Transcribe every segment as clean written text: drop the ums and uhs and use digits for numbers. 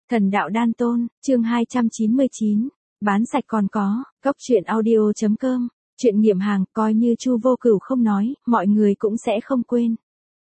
Thần đạo đan tôn, chương 299, bán sạch còn có, góc truyện audio.com, chuyện nghiệm hàng, coi như Chu Vô Cửu không nói, mọi người cũng sẽ không quên.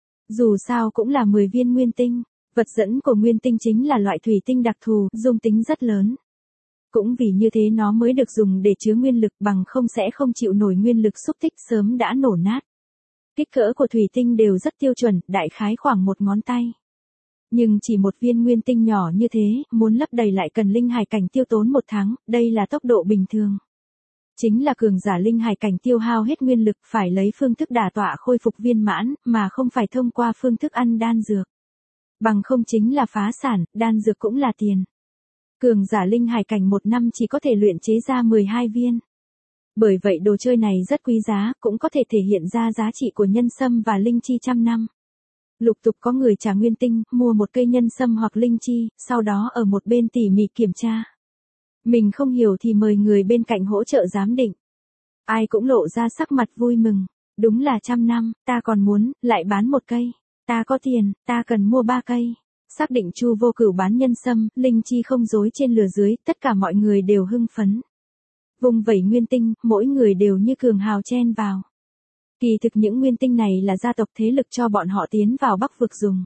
Dù sao cũng là 10 viên nguyên tinh, vật dẫn của nguyên tinh chính là loại thủy tinh đặc thù, dung tính rất lớn. Cũng vì như thế nó mới được dùng để chứa nguyên lực, bằng không sẽ không chịu nổi nguyên lực xúc tích sớm đã nổ nát. Kích cỡ của thủy tinh đều rất tiêu chuẩn, đại khái khoảng một ngón tay. Nhưng chỉ một viên nguyên tinh nhỏ như thế, muốn lấp đầy lại cần linh hải cảnh tiêu tốn 1 tháng, đây là tốc độ bình thường. Chính là cường giả linh hải cảnh tiêu hao hết nguyên lực, phải lấy phương thức đả tọa khôi phục viên mãn, mà không phải thông qua phương thức ăn đan dược. Bằng không chính là phá sản, đan dược cũng là tiền. Cường giả linh hải cảnh 1 năm chỉ có thể luyện chế ra 12 viên. Bởi vậy đồ chơi này rất quý giá, cũng có thể thể hiện ra giá trị của nhân sâm và linh chi trăm năm. Lục tục có người trả nguyên tinh, mua một cây nhân sâm hoặc linh chi, sau đó ở một bên tỉ mỉ kiểm tra. Mình không hiểu thì mời người bên cạnh hỗ trợ giám định. Ai cũng lộ ra sắc mặt vui mừng. Đúng là 100 năm, ta còn muốn, lại bán 1 cây. Ta có tiền, ta cần mua 3 cây. Xác định Chu Vô Cửu bán nhân sâm, linh chi không dối trên lừa dưới, tất cả mọi người đều hưng phấn. Vùng vẩy nguyên tinh, mỗi người đều như cường hào chen vào. Kỳ thực những nguyên tinh này là gia tộc thế lực cho bọn họ tiến vào Bắc vực dùng.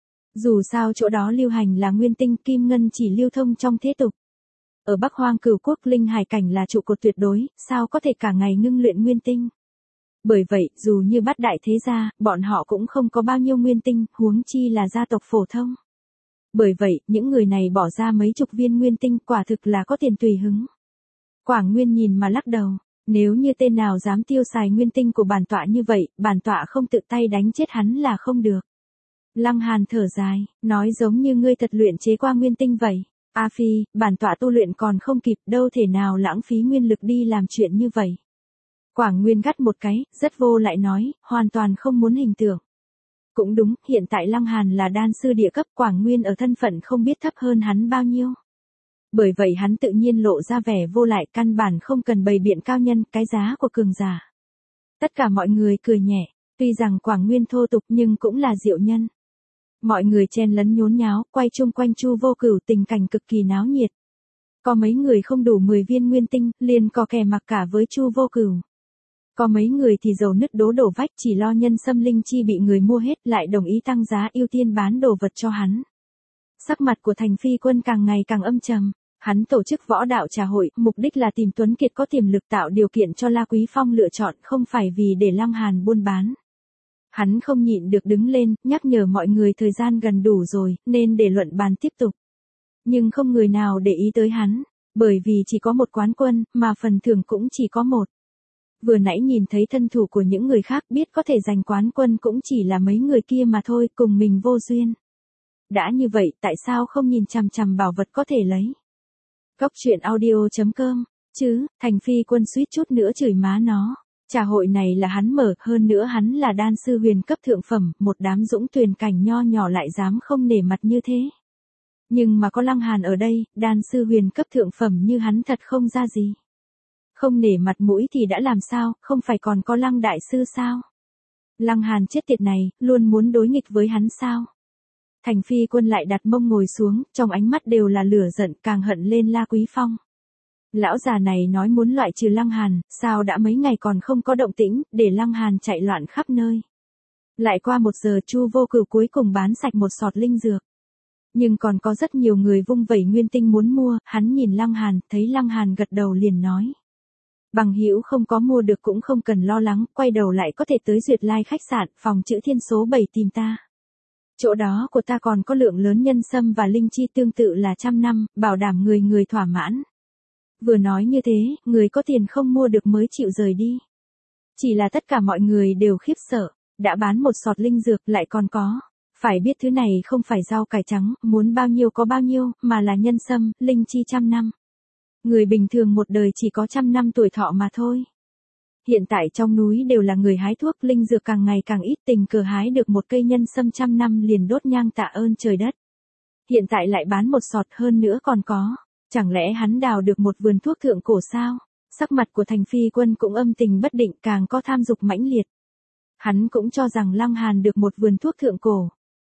Dù sao chỗ đó lưu hành là nguyên tinh, kim ngân chỉ lưu thông trong thế tục. Ở Bắc Hoang Cửu Quốc linh hải cảnh là trụ cột tuyệt đối, sao có thể cả ngày ngưng luyện nguyên tinh. Bởi vậy, dù như bát đại thế gia, bọn họ cũng không có bao nhiêu nguyên tinh, huống chi là gia tộc phổ thông. Bởi vậy, những người này bỏ ra mấy chục viên nguyên tinh, quả thực là có tiền tùy hứng. Quảng Nguyên nhìn mà lắc đầu. Nếu như tên nào dám tiêu xài nguyên tinh của bản tọa như vậy, bản tọa không tự tay đánh chết hắn là không được. Lăng Hàn thở dài, nói giống như ngươi thật luyện chế qua nguyên tinh vậy. A Phi, bản tọa tu luyện còn không kịp, đâu thể nào lãng phí nguyên lực đi làm chuyện như vậy. Quảng Nguyên gắt một cái, rất vô lại nói, hoàn toàn không muốn hình tượng. Cũng đúng, hiện tại Lăng Hàn là đan sư địa cấp, Quảng Nguyên ở thân phận không biết thấp hơn hắn bao nhiêu. Bởi vậy hắn tự nhiên lộ ra vẻ vô lại, căn bản không cần bày biện cao nhân, cái giá của cường giả. Tất cả mọi người cười nhẹ, tuy rằng Quảng Nguyên thô tục nhưng cũng là diệu nhân. Mọi người chen lấn nhốn nháo, quay chung quanh Chu Vô Cửu, tình cảnh cực kỳ náo nhiệt. Có mấy người không đủ 10 viên nguyên tinh, liền có kè mặc cả với Chu Vô Cửu. Có mấy người thì dầu nứt đổ vách, chỉ lo nhân sâm linh chi bị người mua hết, lại đồng ý tăng giá ưu tiên bán đồ vật cho hắn. Sắc mặt của Thành Phi Quân càng ngày càng âm trầm. Hắn tổ chức võ đạo trà hội, mục đích là tìm Tuấn Kiệt có tiềm lực tạo điều kiện cho La Quý Phong lựa chọn, không phải vì để Lăng Hàn buôn bán. Hắn không nhịn được đứng lên, nhắc nhở mọi người thời gian gần đủ rồi, nên để luận bàn tiếp tục. Nhưng không người nào để ý tới hắn, bởi vì chỉ có một quán quân, mà phần thưởng cũng chỉ có một. Vừa nãy nhìn thấy thân thủ của những người khác, biết có thể giành quán quân cũng chỉ là mấy người kia mà thôi, cùng mình vô duyên. Đã như vậy, tại sao không nhìn chằm chằm bảo vật có thể lấy? Góc truyện audio.com, chứ, Thành Phi Quân suýt chút nữa chửi má nó. Trà hội này là hắn mở, hơn nữa hắn là đan sư huyền cấp thượng phẩm, một đám dũng tuyền cảnh nho nhỏ lại dám không nể mặt như thế. Nhưng mà có Lăng Hàn ở đây, đan sư huyền cấp thượng phẩm như hắn thật không ra gì. Không nể mặt mũi thì đã làm sao, không phải còn có Lăng đại sư sao? Lăng Hàn chết tiệt này, luôn muốn đối nghịch với hắn sao? Thành Phi Quân lại đặt mông ngồi xuống, trong ánh mắt đều là lửa giận, càng hận lên La Quý Phong. Lão già này nói muốn loại trừ Lăng Hàn, sao đã mấy ngày còn không có động tĩnh, để Lăng Hàn chạy loạn khắp nơi. Lại qua 1 giờ Chu Vô Cửu cuối cùng bán sạch một sọt linh dược. Nhưng còn có rất nhiều người vung vẩy nguyên tinh muốn mua, hắn nhìn Lăng Hàn, thấy Lăng Hàn gật đầu liền nói. Bằng hữu không có mua được cũng không cần lo lắng, quay đầu lại có thể tới Duyệt Lai khách sạn, phòng chữ Thiên số 7 tìm ta. Chỗ đó của ta còn có lượng lớn nhân sâm và linh chi tương tự là 100 năm, bảo đảm người người thỏa mãn. Vừa nói như thế, người có tiền không mua được mới chịu rời đi. Chỉ là tất cả mọi người đều khiếp sợ, đã bán một sọt linh dược lại còn có. Phải biết thứ này không phải rau cải trắng, muốn bao nhiêu có bao nhiêu, mà là nhân sâm, linh chi 100 năm. Người bình thường một đời chỉ có 100 năm tuổi thọ mà thôi. Hiện tại trong núi đều là người hái thuốc, linh dược càng ngày càng ít, tình cờ hái được một cây nhân sâm 100 năm liền đốt nhang tạ ơn trời đất. Hiện tại lại bán một sọt, hơn nữa còn có. Chẳng lẽ hắn đào được một vườn thuốc thượng cổ sao? Sắc mặt của Thành Phi Quân cũng âm tình bất định, càng có tham dục mãnh liệt. Hắn cũng cho rằng Lăng Hàn được một vườn thuốc thượng cổ.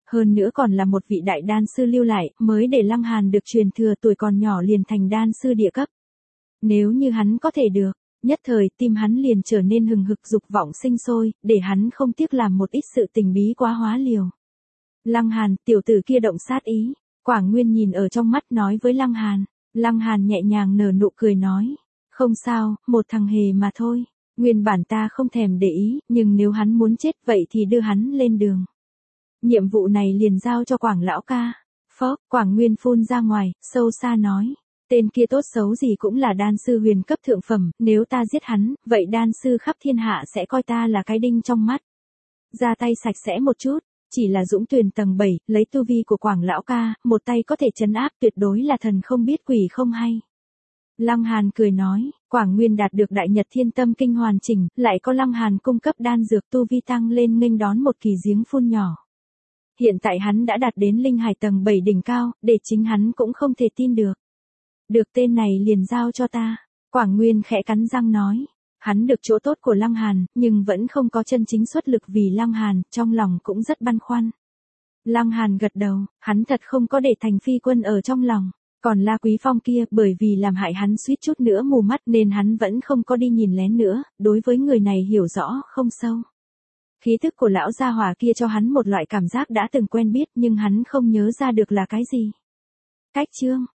Hơn nữa còn là một vị đại đan sư lưu lại, mới để Lăng Hàn được truyền thừa tuổi còn nhỏ liền thành đan sư địa cấp. Nếu như hắn có thể được, nhất thời tim hắn liền trở nên hừng hực dục vọng sinh sôi, để hắn không tiếc làm một ít sự tình bí quá hóa liều. Lăng Hàn, tiểu tử kia động sát ý. Quảng Nguyên nhìn ở trong mắt nói với Lăng Hàn. Lăng Hàn nhẹ nhàng nở nụ cười nói. Không sao, một thằng hề mà thôi. Nguyên bản ta không thèm để ý, nhưng nếu hắn muốn chết vậy thì đưa hắn lên đường. Nhiệm vụ này liền giao cho Quảng lão ca. Phó, Quảng Nguyên phun ra ngoài, sâu xa nói. Tên kia tốt xấu gì cũng là đan sư huyền cấp thượng phẩm, nếu ta giết hắn, vậy đan sư khắp thiên hạ sẽ coi ta là cái đinh trong mắt. Ra tay sạch sẽ một chút, chỉ là Dũng Tuyền tầng 7, lấy tu vi của Quảng lão ca, một tay có thể trấn áp tuyệt đối là thần không biết quỷ không hay. Lăng Hàn cười nói, Quảng Nguyên đạt được đại nhật thiên tâm kinh hoàn chỉnh, lại có Lăng Hàn cung cấp đan dược tu vi tăng lên nghênh đón một kỳ giếng phun nhỏ. Hiện tại hắn đã đạt đến linh hải tầng 7 đỉnh cao, để chính hắn cũng không thể tin được. Được tên này liền giao cho ta. Quảng Nguyên khẽ cắn răng nói. Hắn được chỗ tốt của Lăng Hàn, nhưng vẫn không có chân chính xuất lực vì Lăng Hàn, trong lòng cũng rất băn khoăn. Lăng Hàn gật đầu, hắn thật không có để Thành Phi Quân ở trong lòng. Còn La Quý Phong kia, bởi vì làm hại hắn suýt chút nữa mù mắt nên hắn vẫn không có đi nhìn lén nữa, đối với người này hiểu rõ, không sâu. Khí thức của lão gia hỏa kia cho hắn một loại cảm giác đã từng quen biết nhưng hắn không nhớ ra được là cái gì. Cách chương